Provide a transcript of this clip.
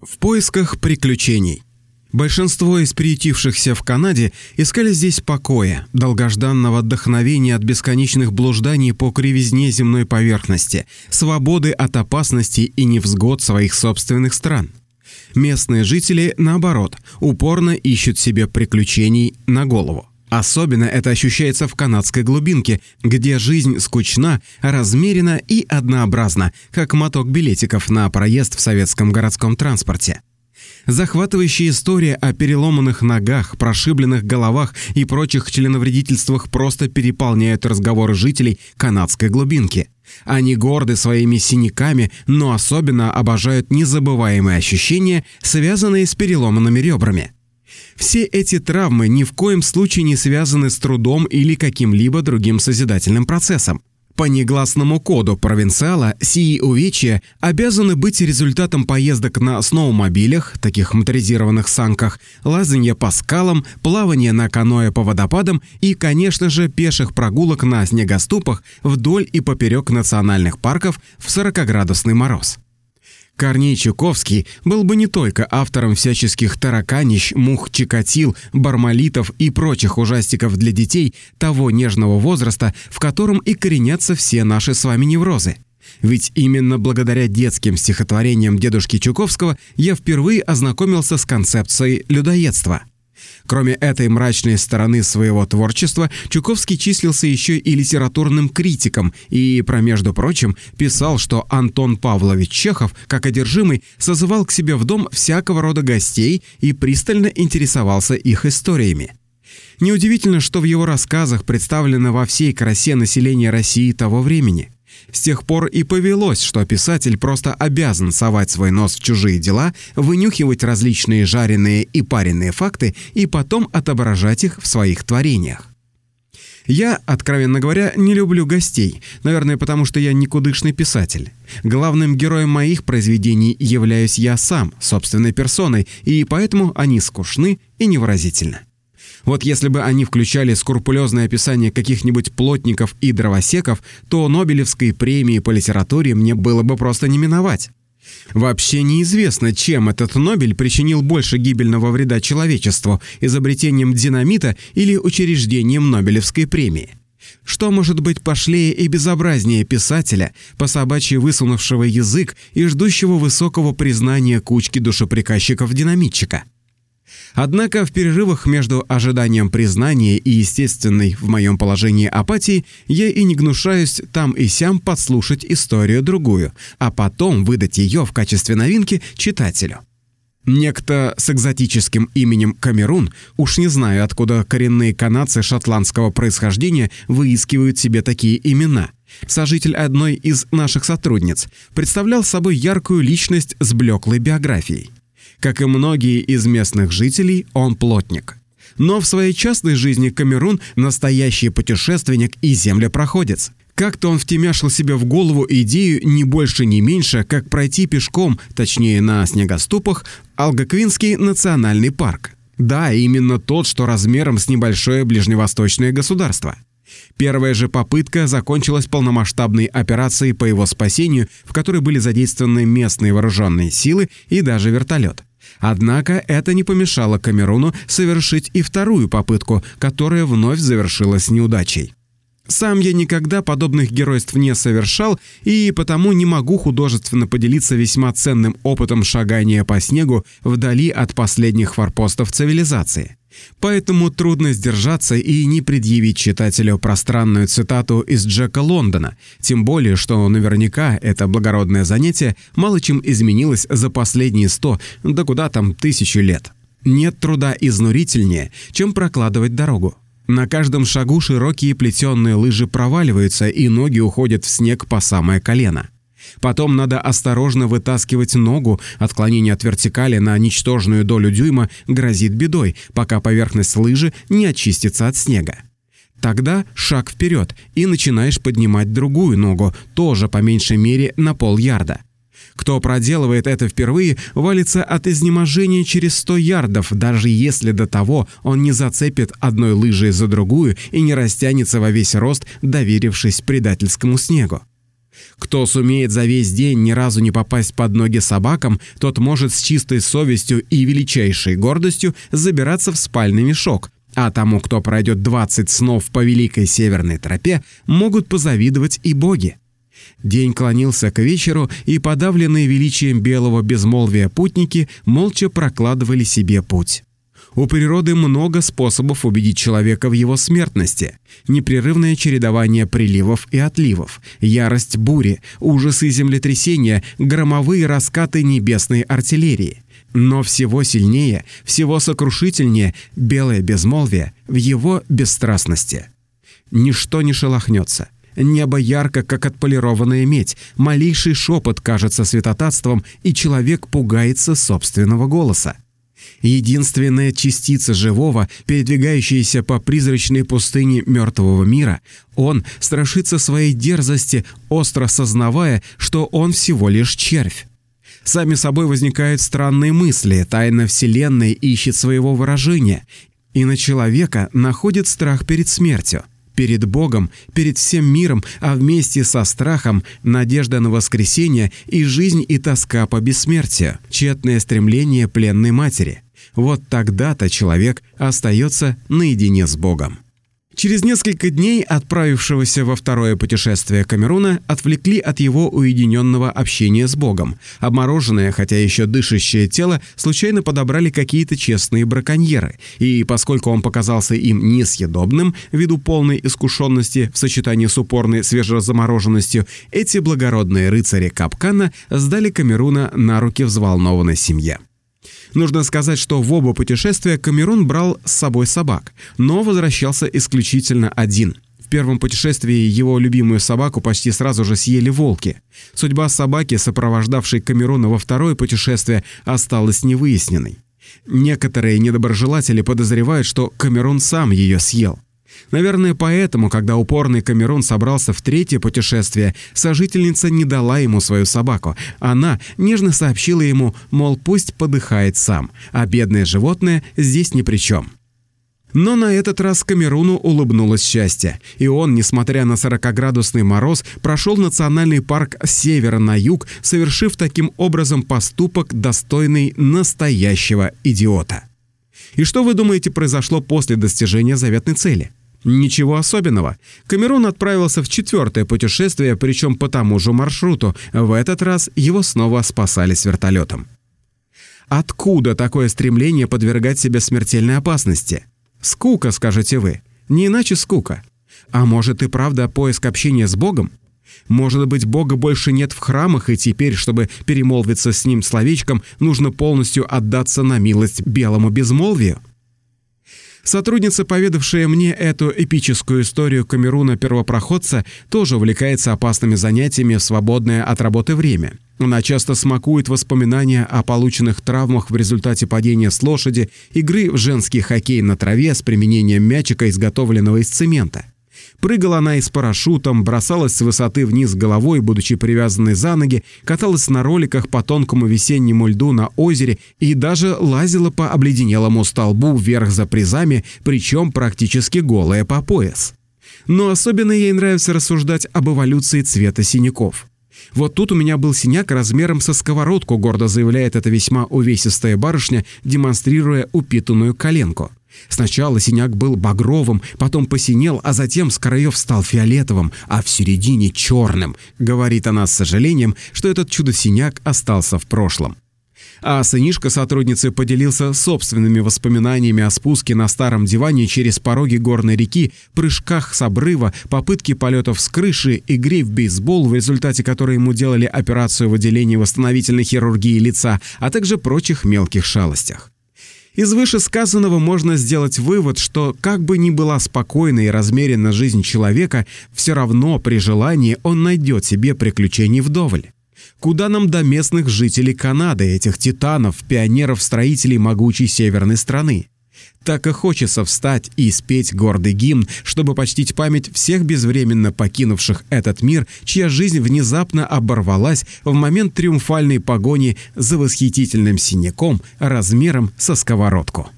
В поисках приключений. Большинство из приютившихся в Канаде искали здесь покоя, долгожданного вдохновения от бесконечных блужданий по кривизне земной поверхности, свободы от опасностей и невзгод своих собственных стран. Местные жители, наоборот, упорно ищут себе приключений на голову. Особенно это ощущается в канадской глубинке, где жизнь скучна, размерена и однообразна, как моток билетиков на проезд в советском городском транспорте. Захватывающая история о переломанных ногах, прошибленных головах и прочих членовредительствах просто переполняют разговоры жителей канадской глубинки. Они горды своими синяками, но особенно обожают незабываемые ощущения, связанные с переломанными ребрами. Все эти травмы ни в коем случае не связаны с трудом или каким-либо другим созидательным процессом. По негласному коду провинциала сии увечья обязаны быть результатом поездок на сноумобилях, таких моторизированных санках, лазанья по скалам, плавания на каноэ по водопадам и, конечно же, пеших прогулок на снегоступах вдоль и поперек национальных парков в 40-градусный мороз. Корней Чуковский был бы не только автором всяческих тараканищ, мух, чикатил, бармалитов и прочих ужастиков для детей того нежного возраста, в котором и коренятся все наши с вами неврозы. Ведь именно благодаря детским стихотворениям дедушки Чуковского я впервые ознакомился с концепцией людоедства. Кроме этой мрачной стороны своего творчества, Чуковский числился еще и литературным критиком и, между прочим, писал, что Антон Павлович Чехов, как одержимый, созывал к себе в дом всякого рода гостей и пристально интересовался их историями. Неудивительно, что в его рассказах представлено во всей красе население России того времени. С тех пор и повелось, что писатель просто обязан совать свой нос в чужие дела, вынюхивать различные жареные и пареные факты и потом отображать их в своих творениях. Я, откровенно говоря, не люблю гостей, наверное, потому что я никудышный писатель. Главным героем моих произведений являюсь я сам, собственной персоной, и поэтому они скучны и невыразительны. Вот если бы они включали скрупулезное описание каких-нибудь плотников и дровосеков, то Нобелевской премии по литературе мне было бы просто не миновать. Вообще неизвестно, чем этот Нобель причинил больше гибельного вреда человечеству – изобретением динамита или учреждением Нобелевской премии. Что может быть пошлее и безобразнее писателя, по-собачьи высунувшего язык и ждущего высокого признания кучки душеприказчиков-динамитчика? Однако в перерывах между ожиданием признания и естественной в моем положении апатии я и не гнушаюсь там и сям подслушать историю другую, а потом выдать ее в качестве новинки читателю. Некто с экзотическим именем Камерун, уж не знаю, откуда коренные канадцы шотландского происхождения выискивают себе такие имена, сожитель одной из наших сотрудниц, представлял собой яркую личность с блеклой биографией. Как и многие из местных жителей, он плотник. Но в своей частной жизни Камерун – настоящий путешественник и землепроходец. Как-то он втемяшил себе в голову идею не больше, не меньше, как пройти пешком, точнее на снегоступах, Алгоквинский национальный парк. Да, именно тот, что размером с небольшое ближневосточное государство. Первая же попытка закончилась полномасштабной операцией по его спасению, в которой были задействованы местные вооруженные силы и даже вертолет. Однако это не помешало Камеруну совершить и вторую попытку, которая вновь завершилась неудачей. Сам я никогда подобных геройств не совершал и потому не могу художественно поделиться весьма ценным опытом шагания по снегу вдали от последних форпостов цивилизации. Поэтому трудно сдержаться и не предъявить читателю пространную цитату из Джека Лондона, тем более, что наверняка это благородное занятие мало чем изменилось за последние 100, да куда там 1000 лет. Нет труда изнурительнее, чем прокладывать дорогу. На каждом шагу широкие плетеные лыжи проваливаются, и ноги уходят в снег по самое колено. Потом надо осторожно вытаскивать ногу, отклонение от вертикали на ничтожную долю дюйма грозит бедой, пока поверхность лыжи не очистится от снега. Тогда шаг вперед, и начинаешь поднимать другую ногу, тоже по меньшей мере на пол-ярда. Кто проделывает это впервые, валится от изнеможения через 100 ярдов, даже если до того он не зацепит одной лыжей за другую и не растянется во весь рост, доверившись предательскому снегу. Кто сумеет за весь день ни разу не попасть под ноги собакам, тот может с чистой совестью и величайшей гордостью забираться в спальный мешок, а тому, кто пройдет 20 снов по Великой Северной тропе, могут позавидовать и боги. День клонился к вечеру, и подавленные величием белого безмолвия путники молча прокладывали себе путь. У природы много способов убедить человека в его смертности. Непрерывное чередование приливов и отливов, ярость бури, ужасы землетрясения, громовые раскаты небесной артиллерии. Но всего сильнее, всего сокрушительнее белое безмолвие в его бесстрастности. Ничто не шелохнется. Небо ярко, как отполированная медь, малейший шепот кажется святотатством, и человек пугается собственного голоса. Единственная частица живого, передвигающаяся по призрачной пустыне мертвого мира, он страшится своей дерзости, остро сознавая, что он всего лишь червь. Сами собой возникают странные мысли, тайна Вселенной ищет своего выражения, и на человека находит страх перед смертью. Перед Богом, перед всем миром, а вместе со страхом надежда на воскресение и жизнь и тоска по бессмертию, тщетное стремление пленной матери. Вот тогда-то человек остается наедине с Богом. Через несколько дней отправившегося во второе путешествие Камеруна отвлекли от его уединенного общения с Богом. Обмороженное, хотя еще дышащее тело, случайно подобрали какие-то честные браконьеры, и поскольку он показался им несъедобным, ввиду полной искушенности в сочетании с упорной свежезамороженностью, эти благородные рыцари капкана сдали Камеруна на руки взволнованной семье. Нужно сказать, что в оба путешествия Камерун брал с собой собак, но возвращался исключительно один. В первом путешествии его любимую собаку почти сразу же съели волки. Судьба собаки, сопровождавшей Камеруна во второе путешествие, осталась невыясненной. Некоторые недоброжелатели подозревают, что Камерун сам ее съел. Наверное, поэтому, когда упорный Камерун собрался в третье путешествие, сожительница не дала ему свою собаку. Она нежно сообщила ему, мол, пусть подыхает сам, а бедное животное здесь ни при чем. Но на этот раз Камеруну улыбнулось счастье, и он, несмотря на 40-градусный мороз, прошел национальный парк с севера на юг, совершив таким образом поступок, достойный настоящего идиота. И что вы думаете произошло после достижения заветной цели? Ничего особенного. Камерун отправился в четвертое путешествие, причем по тому же маршруту. В этот раз его снова спасали с вертолетом. Откуда такое стремление подвергать себя смертельной опасности? Скука, скажете вы. Не иначе скука. А может и правда поиск общения с Богом? Может быть, Бога больше нет в храмах, и теперь, чтобы перемолвиться с Ним словечком, нужно полностью отдаться на милость белому безмолвию? Сотрудница, поведавшая мне эту эпическую историю Камеруна-первопроходца, тоже увлекается опасными занятиями в свободное от работы время. Она часто смакует воспоминания о полученных травмах в результате падения с лошади, игры в женский хоккей на траве с применением мячика, изготовленного из цемента. Прыгала она и с парашютом, бросалась с высоты вниз головой, будучи привязанной за ноги, каталась на роликах по тонкому весеннему льду на озере и даже лазила по обледенелому столбу вверх за призами, причем практически голая по пояс. Но особенно ей нравится рассуждать об эволюции цвета синяков. «Вот тут у меня был синяк размером со сковородку», гордо заявляет эта весьма увесистая барышня, демонстрируя упитанную коленку. Сначала синяк был багровым, потом посинел, а затем с краев стал фиолетовым, а в середине черным. Говорит она с сожалением, что этот чудо-синяк остался в прошлом. А сынишка сотрудницы поделился собственными воспоминаниями о спуске на старом диване через пороги горной реки, прыжках с обрыва, попытке полетов с крыши, игре в бейсбол, в результате которой ему делали операцию в отделении восстановительной хирургии лица, а также прочих мелких шалостях. Из вышесказанного можно сделать вывод, что как бы ни была спокойна и размеренна жизнь человека, все равно при желании он найдет себе приключений вдоволь. Куда нам до местных жителей Канады, этих титанов, пионеров-строителей могучей северной страны? Так и хочется встать и спеть гордый гимн, чтобы почтить память всех безвременно покинувших этот мир, чья жизнь внезапно оборвалась в момент триумфальной погони за восхитительным синяком размером со сковородку.